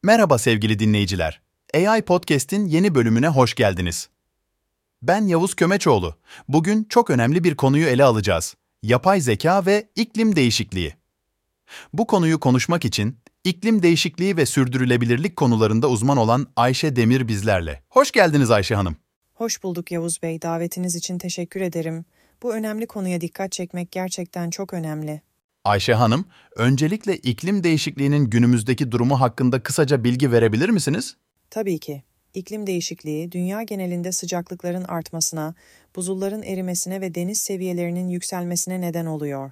Merhaba sevgili dinleyiciler. AI Podcast'in yeni bölümüne hoş geldiniz. Ben Yavuz Kömeçoğlu. Bugün çok önemli bir konuyu ele alacağız. Yapay zeka ve iklim değişikliği. Bu konuyu konuşmak için iklim değişikliği ve sürdürülebilirlik konularında uzman olan Ayşe Demir bizlerle. Hoş geldiniz Ayşe Hanım. Hoş bulduk Yavuz Bey. Davetiniz için teşekkür ederim. Bu önemli konuya dikkat çekmek gerçekten çok önemli. Ayşe Hanım, öncelikle iklim değişikliğinin günümüzdeki durumu hakkında kısaca bilgi verebilir misiniz? Tabii ki. İklim değişikliği, dünya genelinde sıcaklıkların artmasına, buzulların erimesine ve deniz seviyelerinin yükselmesine neden oluyor.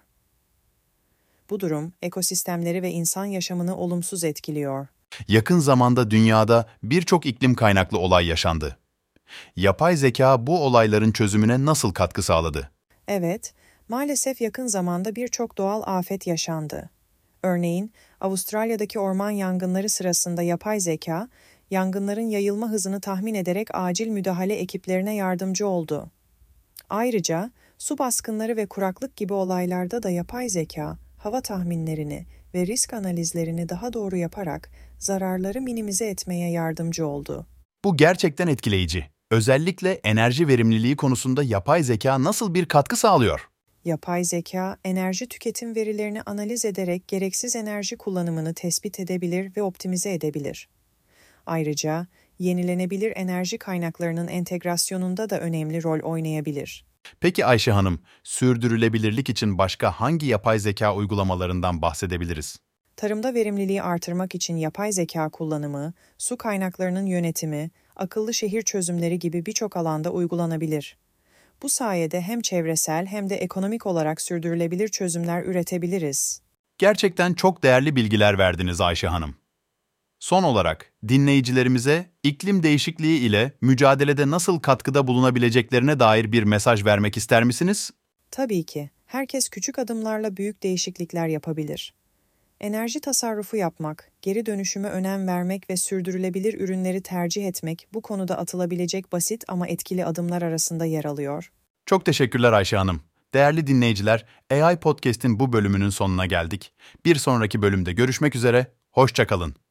Bu durum, ekosistemleri ve insan yaşamını olumsuz etkiliyor. Yakın zamanda dünyada birçok iklim kaynaklı olay yaşandı. Yapay zeka bu olayların çözümüne nasıl katkı sağladı? Evet, maalesef yakın zamanda birçok doğal afet yaşandı. Örneğin, Avustralya'daki orman yangınları sırasında yapay zeka, yangınların yayılma hızını tahmin ederek acil müdahale ekiplerine yardımcı oldu. Ayrıca, su baskınları ve kuraklık gibi olaylarda da yapay zeka, hava tahminlerini ve risk analizlerini daha doğru yaparak zararları minimize etmeye yardımcı oldu. Bu gerçekten etkileyici. Özellikle enerji verimliliği konusunda yapay zeka nasıl bir katkı sağlıyor? Yapay zeka, enerji tüketim verilerini analiz ederek gereksiz enerji kullanımını tespit edebilir ve optimize edebilir. Ayrıca, yenilenebilir enerji kaynaklarının entegrasyonunda da önemli rol oynayabilir. Peki Ayşe Hanım, sürdürülebilirlik için başka hangi yapay zeka uygulamalarından bahsedebiliriz? Tarımda verimliliği artırmak için yapay zeka kullanımı, su kaynaklarının yönetimi, akıllı şehir çözümleri gibi birçok alanda uygulanabilir. Bu sayede hem çevresel hem de ekonomik olarak sürdürülebilir çözümler üretebiliriz. Gerçekten çok değerli bilgiler verdiniz Ayşe Hanım. Son olarak dinleyicilerimize iklim değişikliği ile mücadelede nasıl katkıda bulunabileceklerine dair bir mesaj vermek ister misiniz? Tabii ki, herkes küçük adımlarla büyük değişiklikler yapabilir. Enerji tasarrufu yapmak, geri dönüşüme önem vermek ve sürdürülebilir ürünleri tercih etmek bu konuda atılabilecek basit ama etkili adımlar arasında yer alıyor. Çok teşekkürler Ayşe Hanım. Değerli dinleyiciler, AI Podcast'in bu bölümünün sonuna geldik. Bir sonraki bölümde görüşmek üzere, hoşça kalın.